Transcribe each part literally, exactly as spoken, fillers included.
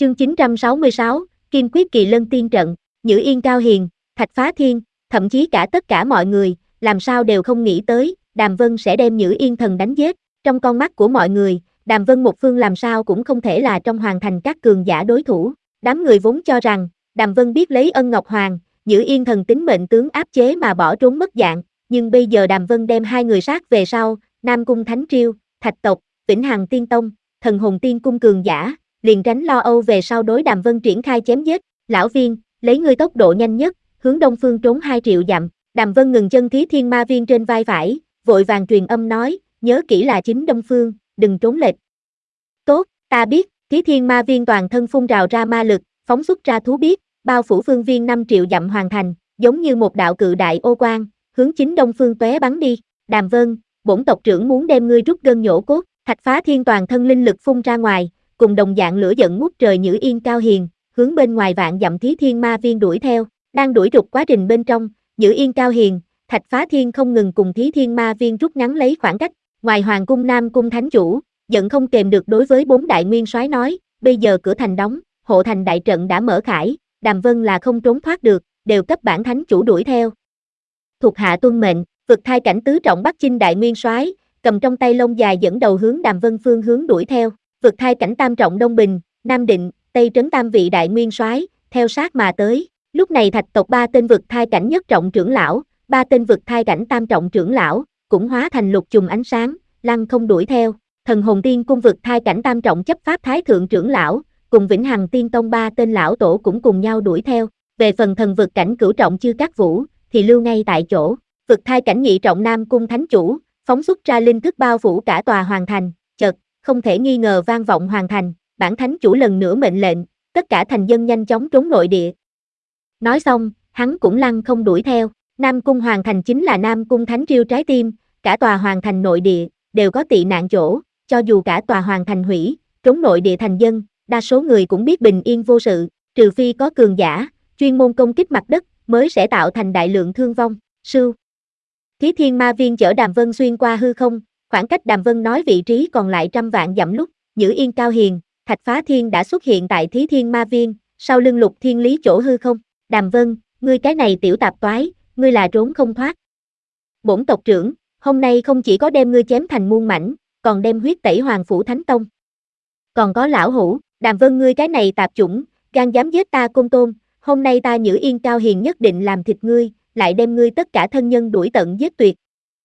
Chương chín trăm sáu mươi sáu, Kim Quyết Kỳ Lân Tiên Trận. Nhữ Yên Cao Hiền, Thạch Phá Thiên, thậm chí cả tất cả mọi người, làm sao đều không nghĩ tới, Đàm Vân sẽ đem Nhữ Yên Thần đánh giết. Trong con mắt của mọi người, Đàm Vân một phương làm sao cũng không thể là trong hoàng thành các cường giả đối thủ. Đám người vốn cho rằng, Đàm Vân biết lấy Ân Ngọc Hoàng, Nhữ Yên Thần tính mệnh tướng áp chế mà bỏ trốn mất dạng, nhưng bây giờ Đàm Vân đem hai người sát về sau, Nam Cung Thánh Triêu, Thạch tộc, Vĩnh Hằng Tiên Tông, Thần Hồn Tiên Cung cường giả, liền tránh lo âu về sau đối Đàm Vân triển khai chém giết. Lão Viên, lấy ngươi tốc độ nhanh nhất, hướng đông phương trốn hai triệu dặm. Đàm Vân ngừng chân Thí Thiên Ma Viên trên vai phải, vội vàng truyền âm nói, nhớ kỹ là chính đông phương, đừng trốn lệch. Tốt, ta biết. Thí Thiên Ma Viên toàn thân phun trào ra ma lực, phóng xuất ra thú biết, bao phủ phương viên năm triệu dặm hoàn thành, giống như một đạo cự đại ô quang, hướng chính đông phương tóe bắn đi. Đàm Vân, bổn tộc trưởng muốn đem ngươi rút gân nhổ cốt. Thạch Phá Thiên toàn thân linh lực phun ra ngoài, cùng đồng dạng lửa giận ngút trời Nhữ Yên Cao Hiền, hướng bên ngoài vạn dặm Thí Thiên Ma Viên đuổi theo. Đang đuổi rục quá trình bên trong, Nhữ Yên Cao Hiền, Thạch Phá Thiên không ngừng cùng Thí Thiên Ma Viên rút ngắn lấy khoảng cách. Ngoài Hoàng cung Nam Cung Thánh Chủ, giận không kềm được đối với bốn đại nguyên soái nói, bây giờ cửa thành đóng, hộ thành đại trận đã mở khải, Đàm Vân là không trốn thoát được, đều cấp bản thánh chủ đuổi theo. Thuộc hạ tuân mệnh. Vực thai cảnh tứ trọng Bắc Chinh đại nguyên soái, cầm trong tay lông dài dẫn đầu hướng Đàm Vân phương hướng đuổi theo. Vực thai cảnh tam trọng Đông Bình, Nam Định, Tây Trấn tam vị đại nguyên soái, theo sát mà tới. Lúc này Thạch tộc ba tên vực thai cảnh nhất trọng trưởng lão, ba tên vực thai cảnh tam trọng trưởng lão, cũng hóa thành lục chùm ánh sáng, lăng không đuổi theo. Thần Hồn Tiên Cung vực thai cảnh tam trọng chấp pháp thái thượng trưởng lão, cùng Vĩnh Hằng Tiên Tông ba tên lão tổ cũng cùng nhau đuổi theo. Về phần thần vực cảnh cửu trọng Chư Cát Vũ, thì lưu ngay tại chỗ. Vực thai cảnh nhị trọng Nam Cung Thánh Chủ, phóng xuất ra linh thức bao phủ cả tòa hoàng thành, chợt, không thể nghi ngờ vang vọng hoàng thành, bản thánh chủ lần nữa mệnh lệnh, tất cả thành dân nhanh chóng trốn nội địa. Nói xong, hắn cũng lăng không đuổi theo. Nam Cung hoàng thành chính là Nam Cung Thánh Triêu trái tim, cả tòa hoàng thành nội địa, đều có tị nạn chỗ, cho dù cả tòa hoàng thành hủy, trốn nội địa thành dân, đa số người cũng biết bình yên vô sự, trừ phi có cường giả, chuyên môn công kích mặt đất, mới sẽ tạo thành đại lượng thương vong. Sưu Thí Thiên Ma Viên chở Đàm Vân xuyên qua hư không, khoảng cách Đàm Vân nói vị trí còn lại trăm vạn dặm lúc, Nhữ Yên Cao Hiền, Thạch Phá Thiên đã xuất hiện tại Thí Thiên Ma Viên, sau lưng Lục Thiên Lý chỗ hư không. Đàm Vân, ngươi cái này tiểu tạp toái, ngươi là trốn không thoát. Bổn tộc trưởng, hôm nay không chỉ có đem ngươi chém thành muôn mảnh, còn đem huyết tẩy Hoàng Phủ Thánh Tông. Còn có lão hủ, Đàm Vân ngươi cái này tạp chủng, gan dám giết ta Côn Tôn, hôm nay ta Nhữ Yên Cao Hiền nhất định làm thịt ngươi, lại đem ngươi tất cả thân nhân đuổi tận giết tuyệt.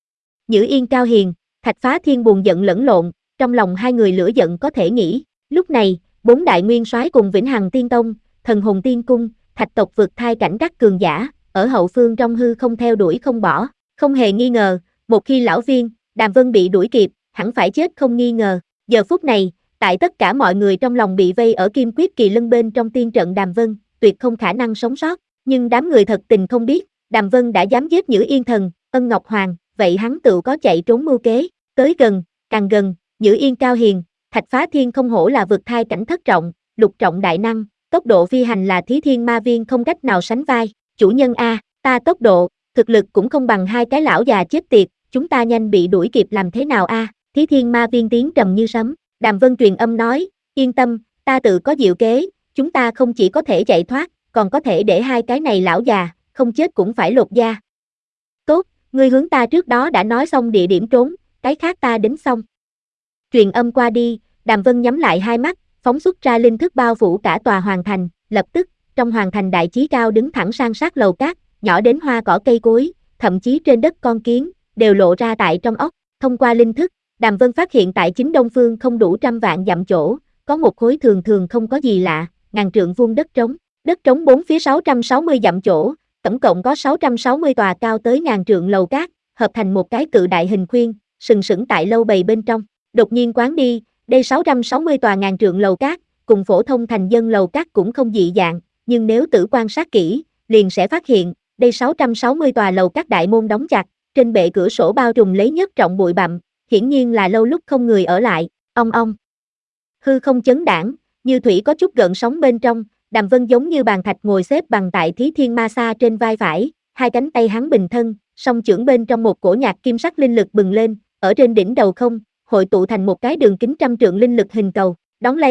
Nhữ Yên Cao Hiền, Thạch Phá Thiên buồn giận lẫn lộn, trong lòng hai người lửa giận có thể nghĩ. Lúc này, bốn đại nguyên soái cùng Vĩnh Hằng Tiên Tông, Thần Hồn Tiên Cung, Thạch tộc vượt thai cảnh các cường giả, ở hậu phương trong hư không theo đuổi không bỏ. Không hề nghi ngờ, một khi lão Viên, Đàm Vân bị đuổi kịp, hẳn phải chết không nghi ngờ. Giờ phút này, tại tất cả mọi người trong lòng bị vây ở Kim Quyết Kỳ Lân bên trong tiên trận Đàm Vân, tuyệt không khả năng sống sót. Nhưng đám người thật tình không biết, Đàm Vân đã dám giết Nhữ Yên Thần, Ân Ngọc Hoàng, vậy hắn tự có chạy trốn mưu kế. Tới gần, càng gần, Nhữ Yên Cao Hiền, Thạch Phá Thiên không hổ là vực thai cảnh thất trọng, lục trọng đại năng, tốc độ phi hành là Thí Thiên Ma Viên không cách nào sánh vai. Chủ nhân a, ta tốc độ, thực lực cũng không bằng hai cái lão già chết tiệt, chúng ta nhanh bị đuổi kịp làm thế nào a? Thí Thiên Ma Viên tiếng trầm như sấm. Đàm Vân truyền âm nói, yên tâm, ta tự có diệu kế, chúng ta không chỉ có thể chạy thoát, còn có thể để hai cái này lão già, không chết cũng phải lột da. Tốt, ngươi hướng ta trước đó đã nói xong địa điểm trốn, cái khác ta đến xong. Truyền âm qua đi, Đàm Vân nhắm lại hai mắt, phóng xuất ra linh thức bao phủ cả tòa hoàng thành, lập tức, trong hoàng thành đại chí cao đứng thẳng san sát lầu cát, nhỏ đến hoa cỏ cây cối, thậm chí trên đất con kiến, đều lộ ra tại trong óc. Thông qua linh thức, Đàm Vân phát hiện tại chính đông phương không đủ trăm vạn dặm chỗ, có một khối thường thường không có gì lạ, ngàn trượng vuông đất trống. Đất trống bốn phía sáu trăm sáu mươi dặm chỗ, tổng cộng có sáu trăm sáu mươi tòa cao tới ngàn trượng lầu cát, hợp thành một cái cự đại hình khuyên, sừng sững tại lâu bầy bên trong. Đột nhiên quán đi, đây sáu trăm sáu mươi tòa ngàn trượng lầu cát, cùng phổ thông thành dân lầu cát cũng không dị dạng, nhưng nếu tử quan sát kỹ, liền sẽ phát hiện, đây sáu trăm sáu mươi tòa lầu cát đại môn đóng chặt, trên bệ cửa sổ bao trùm lấy nhất trọng bụi bặm, hiển nhiên là lâu lúc không người ở lại. Ong ong. Hư không chấn đãng, như thủy có chút gợn sóng bên trong. Đàm Vân giống như bàn thạch ngồi xếp bằng tại Thí Thiên Ma Sa trên vai phải, hai cánh tay hắn bình thân, song chưởng bên trong một cổ nhạc kim sắc linh lực bừng lên, ở trên đỉnh đầu không, hội tụ thành một cái đường kính trăm trượng linh lực hình cầu. Đón lấy,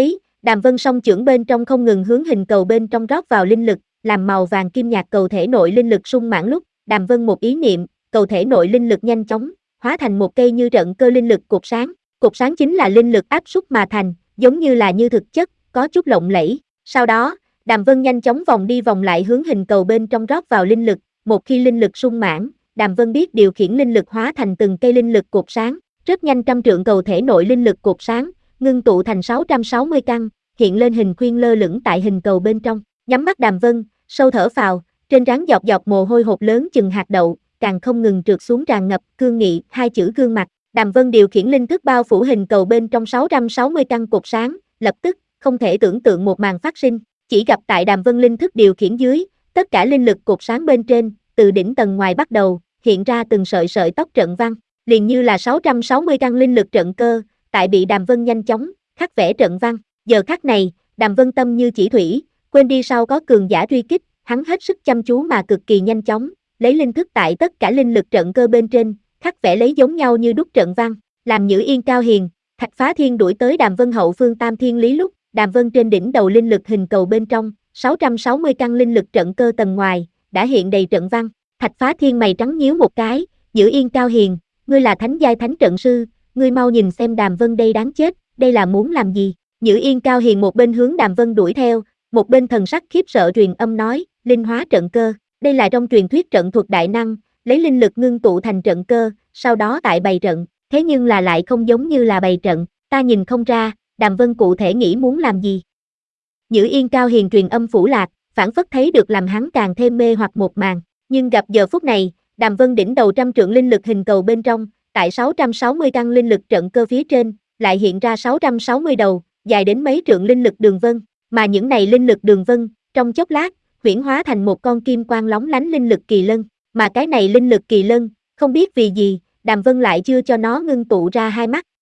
Đàm Vân song chưởng bên trong không ngừng hướng hình cầu bên trong rót vào linh lực, làm màu vàng kim nhạt cầu thể nội linh lực sung mãn lúc, Đàm Vân một ý niệm, cầu thể nội linh lực nhanh chóng hóa thành một cây như trận cơ linh lực cột sáng. Cột sáng chính là linh lực áp suất mà thành, giống như là như thực chất, có chút lộng lẫy. Sau đó, Đàm Vân nhanh chóng vòng đi vòng lại hướng hình cầu bên trong rót vào linh lực, một khi linh lực sung mãn, Đàm Vân biết điều khiển linh lực hóa thành từng cây linh lực cột sáng, rất nhanh trăm trượng cầu thể nội linh lực cột sáng, ngưng tụ thành sáu trăm sáu mươi căn, hiện lên hình khuyên lơ lửng tại hình cầu bên trong. Nhắm mắt Đàm Vân, sâu thở phào, trên trán giọt giọt mồ hôi hột lớn chừng hạt đậu, càng không ngừng trượt xuống tràn ngập cương nghị hai chữ gương mặt. Đàm Vân điều khiển linh thức bao phủ hình cầu bên trong sáu trăm sáu mươi căn cột sáng, lập tức, không thể tưởng tượng một màn phát sinh, chỉ gặp tại Đàm Vân linh thức điều khiển dưới, tất cả linh lực cột sáng bên trên, từ đỉnh tầng ngoài bắt đầu, hiện ra từng sợi sợi tóc trận văn, liền như là sáu trăm sáu mươi căn linh lực trận cơ, tại bị Đàm Vân nhanh chóng khắc vẽ trận văn. Giờ khắc này, Đàm Vân tâm như chỉ thủy, quên đi sau có cường giả truy kích, hắn hết sức chăm chú mà cực kỳ nhanh chóng, lấy linh thức tại tất cả linh lực trận cơ bên trên, khắc vẽ lấy giống nhau như đúc trận văn, làm Nhữ Yên Cao Hiền, Thạch Phá Thiên đuổi tới Đàm Vân hậu phương Tam Thiên Lý lúc, Đàm Vân trên đỉnh đầu linh lực hình cầu bên trong, sáu trăm sáu mươi căn linh lực trận cơ tầng ngoài, đã hiện đầy trận văn. Thạch Phá Thiên mày trắng nhíu một cái, Nhữ Yên Cao Hiền, ngươi là thánh giai thánh trận sư, ngươi mau nhìn xem Đàm Vân đây đáng chết, đây là muốn làm gì? Nhữ Yên Cao Hiền một bên hướng Đàm Vân đuổi theo, một bên thần sắc khiếp sợ truyền âm nói, linh hóa trận cơ, đây là trong truyền thuyết trận thuật đại năng, lấy linh lực ngưng tụ thành trận cơ, sau đó tại bày trận, thế nhưng là lại không giống như là bày trận, ta nhìn không ra, Đàm Vân cụ thể nghĩ muốn làm gì. Nhữ Yên Cao Hiền truyền âm phủ lạc, phản phất thấy được làm hắn càng thêm mê hoặc một màn, nhưng gặp giờ phút này, Đàm Vân đỉnh đầu trăm trượng linh lực hình cầu bên trong, tại sáu trăm sáu mươi căn linh lực trận cơ phía trên, lại hiện ra sáu trăm sáu mươi đầu, dài đến mấy trượng linh lực đường vân, mà những này linh lực đường vân, trong chốc lát, huyễn hóa thành một con kim quang lóng lánh linh lực kỳ lân, mà cái này linh lực kỳ lân, không biết vì gì, Đàm Vân lại chưa cho nó ngưng tụ ra hai mắt,